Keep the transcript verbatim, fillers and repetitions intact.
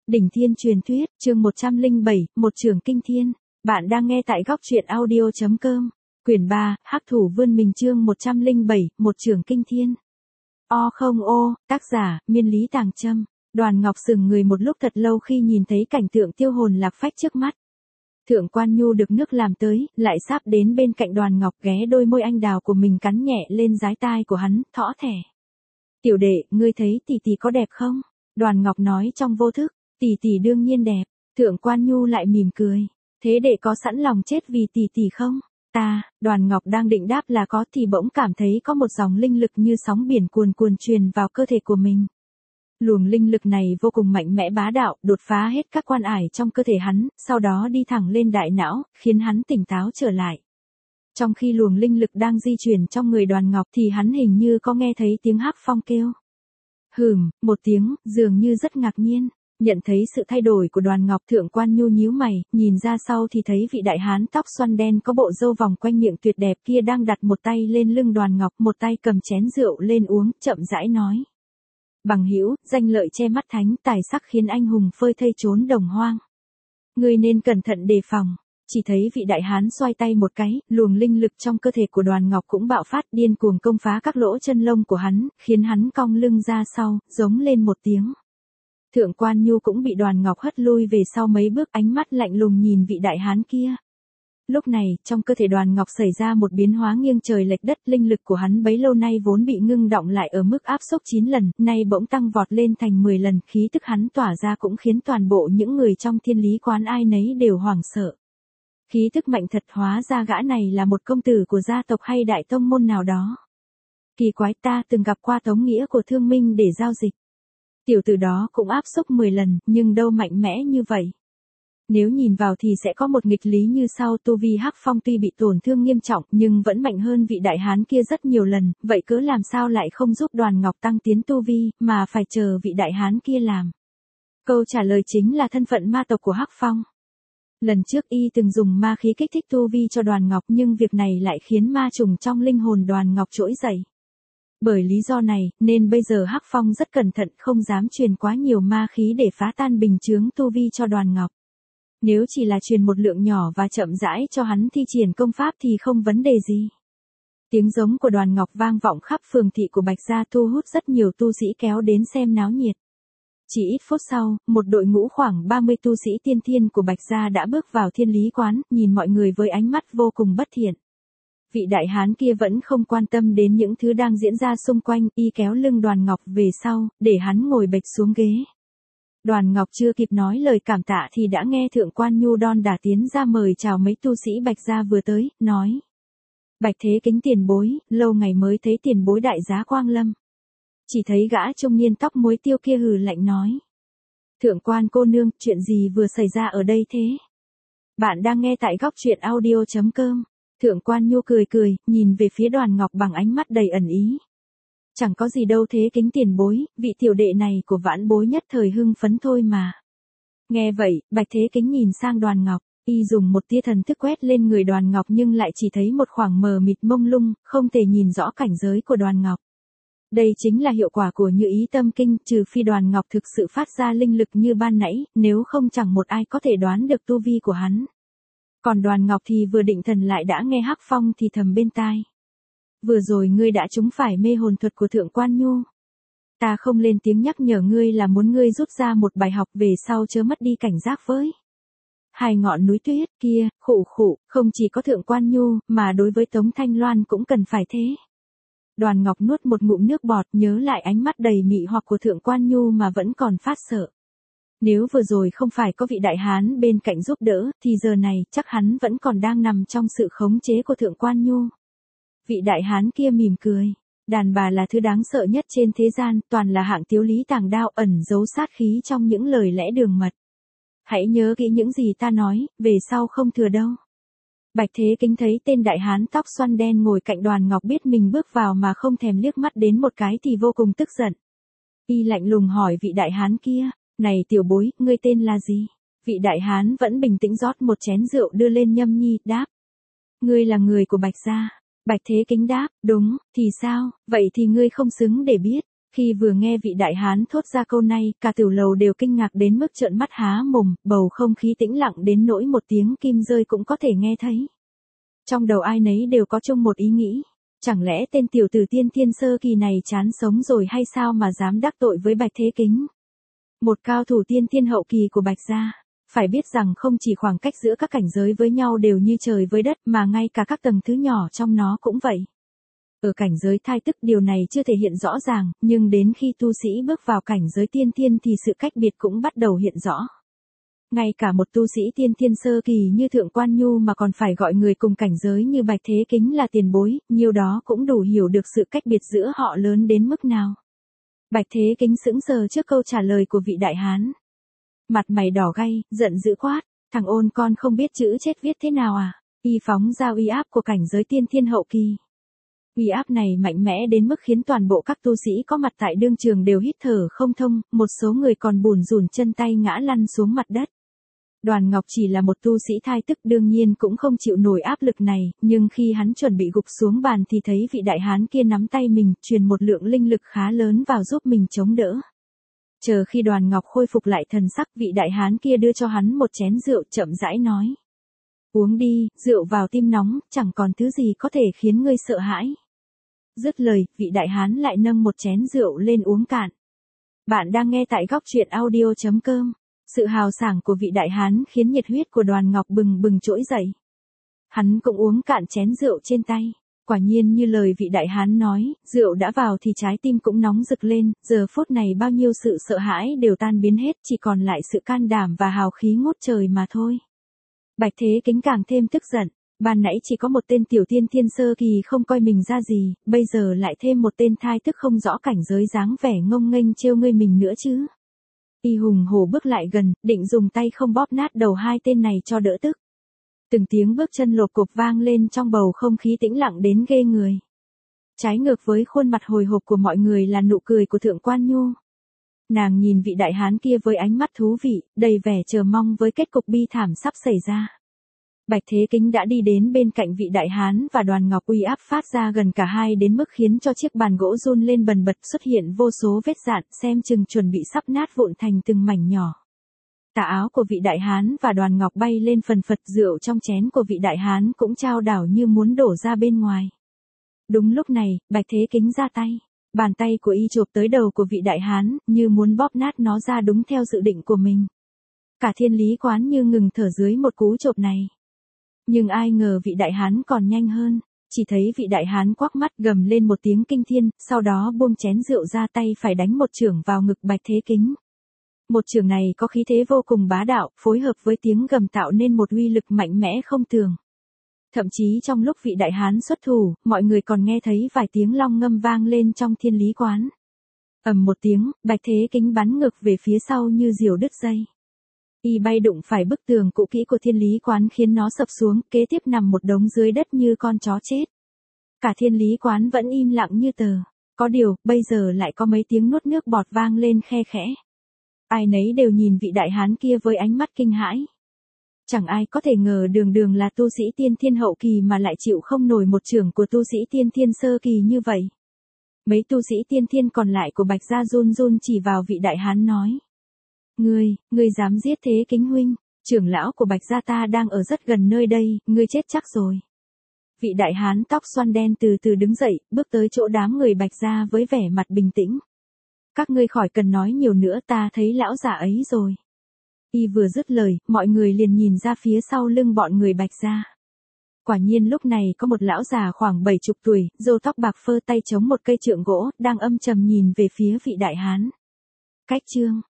Đỉnh Thiên Truyền Thuyết, chương một trăm lẻ bảy, Một Trường Kinh Thiên. Bạn đang nghe tại góc truyện audio chấm com. Quyển ba, Hắc Thủ Vươn Mình chương một trăm lẻ bảy, Một Trường Kinh Thiên. O không ô, tác giả, Miên Lý Tàng Trâm. Đoàn Ngọc sững người một lúc thật lâu khi nhìn thấy cảnh tượng tiêu hồn lạc phách trước mắt. Thượng Quan Nhu được nước làm tới, lại sáp đến bên cạnh Đoàn Ngọc ghé đôi môi anh đào của mình cắn nhẹ lên dái tai của hắn, thỏ thẻ. Tiểu đệ, ngươi thấy tỷ tỷ có đẹp không? Đoàn Ngọc nói trong vô thức. Tỷ tỷ đương nhiên đẹp. Thượng Quan Nhu lại mỉm cười. Thế đệ có sẵn lòng chết vì tỷ tỷ không? Ta, Đoàn Ngọc đang định đáp là có thì bỗng cảm thấy có một dòng linh lực như sóng biển cuồn cuồn truyền vào cơ thể của mình. Luồng linh lực này vô cùng mạnh mẽ bá đạo, đột phá hết các quan ải trong cơ thể hắn, sau đó đi thẳng lên đại não, khiến hắn tỉnh táo trở lại. Trong khi luồng linh lực đang di chuyển trong người Đoàn Ngọc thì hắn hình như có nghe thấy tiếng Hắc Phong kêu. Hừm, một tiếng, dường như rất ngạc nhiên. Nhận thấy sự thay đổi của Đoàn Ngọc, Thượng Quan Nhu nhíu mày, nhìn ra sau thì thấy vị đại hán tóc xoăn đen có bộ râu vòng quanh miệng tuyệt đẹp kia đang đặt một tay lên lưng Đoàn Ngọc, một tay cầm chén rượu lên uống, chậm rãi nói. Bằng hữu, danh lợi che mắt thánh, tài sắc khiến anh hùng phơi thây trốn đồng hoang. Ngươi nên cẩn thận đề phòng. Chỉ thấy vị đại hán xoay tay một cái, luồng linh lực trong cơ thể của Đoàn Ngọc cũng bạo phát điên cuồng công phá các lỗ chân lông của hắn, khiến hắn cong lưng ra sau, giống lên một tiếng. Thượng Quan Nhu cũng bị Đoàn Ngọc hất lui về sau mấy bước, ánh mắt lạnh lùng nhìn vị đại hán kia. Lúc này, trong cơ thể Đoàn Ngọc xảy ra một biến hóa nghiêng trời lệch đất, linh lực của hắn bấy lâu nay vốn bị ngưng động lại ở mức áp xúc chín lần, nay bỗng tăng vọt lên thành mười lần, khí tức hắn tỏa ra cũng khiến toàn bộ những người trong Thiên Lý Quán ai nấy đều hoảng sợ. Khí tức mạnh thật, hóa ra gã này là một công tử của gia tộc hay đại tông môn nào đó. Kỳ quái, ta từng gặp qua Tống Nghĩa của Thương Minh để giao dịch. Tiểu tử đó cũng áp xúc mười lần, nhưng đâu mạnh mẽ như vậy. Nếu nhìn vào thì sẽ có một nghịch lý như sau, tu vi Hắc Phong tuy bị tổn thương nghiêm trọng nhưng vẫn mạnh hơn vị đại hán kia rất nhiều lần, vậy cớ làm sao lại không giúp Đoàn Ngọc tăng tiến tu vi, mà phải chờ vị đại hán kia làm? Câu trả lời chính là thân phận ma tộc của Hắc Phong. Lần trước y từng dùng ma khí kích thích tu vi cho Đoàn Ngọc, nhưng việc này lại khiến ma trùng trong linh hồn Đoàn Ngọc trỗi dậy. Bởi lý do này, nên bây giờ Hắc Phong rất cẩn thận, không dám truyền quá nhiều ma khí để phá tan bình chướng tu vi cho Đoàn Ngọc. Nếu chỉ là truyền một lượng nhỏ và chậm rãi cho hắn thi triển công pháp thì không vấn đề gì. Tiếng giống của Đoàn Ngọc vang vọng khắp phường thị của Bạch Gia, thu hút rất nhiều tu sĩ kéo đến xem náo nhiệt. Chỉ ít phút sau, một đội ngũ khoảng ba mươi tu sĩ tiên thiên của Bạch Gia đã bước vào Thiên Lý Quán, nhìn mọi người với ánh mắt vô cùng bất thiện. Vị đại hán kia vẫn không quan tâm đến những thứ đang diễn ra xung quanh, y kéo lưng Đoàn Ngọc về sau, để hắn ngồi bệt xuống ghế. Đoàn Ngọc chưa kịp nói lời cảm tạ thì đã nghe Thượng Quan Nhu đon đả tiến ra mời chào mấy tu sĩ Bạch Gia vừa tới, nói. Bạch Thế Kính tiền bối, lâu ngày mới thấy tiền bối đại giá quang lâm. Chỉ thấy gã trung niên tóc muối tiêu kia hừ lạnh nói. Thượng Quan cô nương, chuyện gì vừa xảy ra ở đây thế? Bạn đang nghe tại góc truyện audio chấm com. Thượng Quan Nhu cười cười, nhìn về phía Đoàn Ngọc bằng ánh mắt đầy ẩn ý. Chẳng có gì đâu Thế Kính tiền bối, vị tiểu đệ này của vãn bối nhất thời hưng phấn thôi mà. Nghe vậy, Bạch Thế Kính nhìn sang Đoàn Ngọc, y dùng một tia thần thức quét lên người Đoàn Ngọc nhưng lại chỉ thấy một khoảng mờ mịt mông lung, không thể nhìn rõ cảnh giới của Đoàn Ngọc. Đây chính là hiệu quả của Như Ý Tâm Kinh, trừ phi Đoàn Ngọc thực sự phát ra linh lực như ban nãy, nếu không chẳng một ai có thể đoán được tu vi của hắn. Còn Đoàn Ngọc thì vừa định thần lại đã nghe Hắc Phong thì thầm bên tai. Vừa rồi ngươi đã trúng phải mê hồn thuật của Thượng Quan Nhu. Ta không lên tiếng nhắc nhở ngươi là muốn ngươi rút ra một bài học về sau chớ mất đi cảnh giác với. Hai ngọn núi tuyết kia, khụ khụ, không chỉ có Thượng Quan Nhu, mà đối với Tống Thanh Loan cũng cần phải thế. Đoàn Ngọc nuốt một ngụm nước bọt, nhớ lại ánh mắt đầy mị hoặc của Thượng Quan Nhu mà vẫn còn phát sợ. Nếu vừa rồi không phải có vị đại hán bên cạnh giúp đỡ, thì giờ này chắc hắn vẫn còn đang nằm trong sự khống chế của Thượng Quan Nhu. Vị đại hán kia mỉm cười. Đàn bà là thứ đáng sợ nhất trên thế gian, toàn là hạng tiếu lý tàng đao, ẩn giấu sát khí trong những lời lẽ đường mật. Hãy nhớ kỹ những gì ta nói, về sau không thừa đâu. Bạch Thế Kính thấy tên đại hán tóc xoăn đen ngồi cạnh Đoàn Ngọc biết mình bước vào mà không thèm liếc mắt đến một cái thì vô cùng tức giận. Y lạnh lùng hỏi vị đại hán kia, này tiểu bối, ngươi tên là gì? Vị đại hán vẫn bình tĩnh rót một chén rượu đưa lên nhâm nhi, đáp. Ngươi là người của Bạch Gia. Bạch Thế Kính đáp, đúng, thì sao, vậy thì ngươi không xứng để biết. Khi vừa nghe vị đại hán thốt ra câu này, cả tiểu lầu đều kinh ngạc đến mức trợn mắt há mồm, bầu không khí tĩnh lặng đến nỗi một tiếng kim rơi cũng có thể nghe thấy. Trong đầu ai nấy đều có chung một ý nghĩ, chẳng lẽ tên tiểu tử tiên thiên sơ kỳ này chán sống rồi hay sao mà dám đắc tội với Bạch Thế Kính? Một cao thủ tiên thiên hậu kỳ của Bạch gia, phải biết rằng không chỉ khoảng cách giữa các cảnh giới với nhau đều như trời với đất mà ngay cả các tầng thứ nhỏ trong nó cũng vậy. Ở cảnh giới thai tức điều này chưa thể hiện rõ ràng, nhưng đến khi tu sĩ bước vào cảnh giới tiên thiên thì sự cách biệt cũng bắt đầu hiện rõ. Ngay cả một tu sĩ tiên thiên sơ kỳ như Thượng Quan Nhu mà còn phải gọi người cùng cảnh giới như Bạch Thế Kính là tiền bối, nhiều đó cũng đủ hiểu được sự cách biệt giữa họ lớn đến mức nào. Bạch Thế Kính sững sờ trước câu trả lời của vị đại hán. Mặt mày đỏ gay, giận dữ quát, thằng ôn con không biết chữ chết viết thế nào à? Y phóng ra uy áp của cảnh giới tiên thiên hậu kỳ. Uy áp này mạnh mẽ đến mức khiến toàn bộ các tu sĩ có mặt tại đương trường đều hít thở không thông, một số người còn bùn rùn chân tay ngã lăn xuống mặt đất. Đoàn Ngọc chỉ là một tu sĩ thai tức đương nhiên cũng không chịu nổi áp lực này, nhưng khi hắn chuẩn bị gục xuống bàn thì thấy vị đại hán kia nắm tay mình, truyền một lượng linh lực khá lớn vào giúp mình chống đỡ. Chờ khi Đoàn Ngọc khôi phục lại thần sắc, vị đại hán kia đưa cho hắn một chén rượu, chậm rãi nói. Uống đi, rượu vào tim nóng, chẳng còn thứ gì có thể khiến ngươi sợ hãi. Dứt lời, vị đại hán lại nâng một chén rượu lên uống cạn. Bạn đang nghe tại góc truyện audio chấm com. Sự hào sảng của vị đại hán khiến nhiệt huyết của Đoàn Ngọc bừng bừng trỗi dậy. Hắn cũng uống cạn chén rượu trên tay. Quả nhiên như lời vị đại hán nói, rượu đã vào thì trái tim cũng nóng rực lên, giờ phút này bao nhiêu sự sợ hãi đều tan biến hết, chỉ còn lại sự can đảm và hào khí ngút trời mà thôi. Bạch Thế Kính càng thêm tức giận, ban nãy chỉ có một tên tiểu tiên thiên sơ kỳ không coi mình ra gì, bây giờ lại thêm một tên thai tức không rõ cảnh giới dáng vẻ ngông nghênh trêu ngươi mình nữa chứ. Y hùng hổ bước lại gần, định dùng tay không bóp nát đầu hai tên này cho đỡ tức. Từng tiếng bước chân lộp cộp vang lên trong bầu không khí tĩnh lặng đến ghê người. Trái ngược với khuôn mặt hồi hộp của mọi người là nụ cười của Thượng Quan Nhu. Nàng nhìn vị đại hán kia với ánh mắt thú vị, đầy vẻ chờ mong với kết cục bi thảm sắp xảy ra. Bạch Thế Kính đã đi đến bên cạnh vị đại hán và Đoàn Ngọc uy áp phát ra gần cả hai đến mức khiến cho chiếc bàn gỗ run lên bần bật, xuất hiện vô số vết dạn, xem chừng chuẩn bị sắp nát vụn thành từng mảnh nhỏ. Tà áo của vị đại hán và Đoàn Ngọc bay lên phần phật, rượu trong chén của vị đại hán cũng trao đảo như muốn đổ ra bên ngoài. Đúng lúc này, Bạch Thế Kính ra tay. Bàn tay của y chộp tới đầu của vị đại hán, như muốn bóp nát nó ra đúng theo dự định của mình. Cả Thiên Lý Quán như ngừng thở dưới một cú chộp này. Nhưng ai ngờ vị đại hán còn nhanh hơn, chỉ thấy vị đại hán quắc mắt gầm lên một tiếng kinh thiên, sau đó buông chén rượu ra, tay phải đánh một chưởng vào ngực Bạch Thế Kính. Một chưởng này có khí thế vô cùng bá đạo, phối hợp với tiếng gầm tạo nên một uy lực mạnh mẽ không tưởng. Thậm chí trong lúc vị đại hán xuất thủ, mọi người còn nghe thấy vài tiếng long ngâm vang lên trong Thiên Lý Quán. Ầm một tiếng, Bạch Thế Kính bắn ngược về phía sau như diều đứt dây. Y bay đụng phải bức tường cũ kỹ của Thiên Lý Quán khiến nó sập xuống, kế tiếp nằm một đống dưới đất như con chó chết. Cả Thiên Lý Quán vẫn im lặng như tờ. Có điều, bây giờ lại có mấy tiếng nuốt nước bọt vang lên khe khẽ. Ai nấy đều nhìn vị đại hán kia với ánh mắt kinh hãi. Chẳng ai có thể ngờ đường đường là tu sĩ tiên thiên hậu kỳ mà lại chịu không nổi một chưởng của tu sĩ tiên thiên sơ kỳ như vậy. Mấy tu sĩ tiên thiên còn lại của Bạch gia run run chỉ vào vị đại hán nói. Ngươi, ngươi dám giết Thế Kính huynh, trưởng lão của Bạch gia ta đang ở rất gần nơi đây, ngươi chết chắc rồi. Vị đại hán tóc xoăn đen từ từ đứng dậy, bước tới chỗ đám người Bạch gia với vẻ mặt bình tĩnh. Các ngươi khỏi cần nói nhiều nữa, ta thấy lão già ấy rồi. Y vừa dứt lời, mọi người liền nhìn ra phía sau lưng bọn người Bạch gia. Quả nhiên lúc này có một lão già khoảng bảy chục tuổi, râu tóc bạc phơ, tay chống một cây trượng gỗ, đang âm trầm nhìn về phía vị đại hán. Cách chương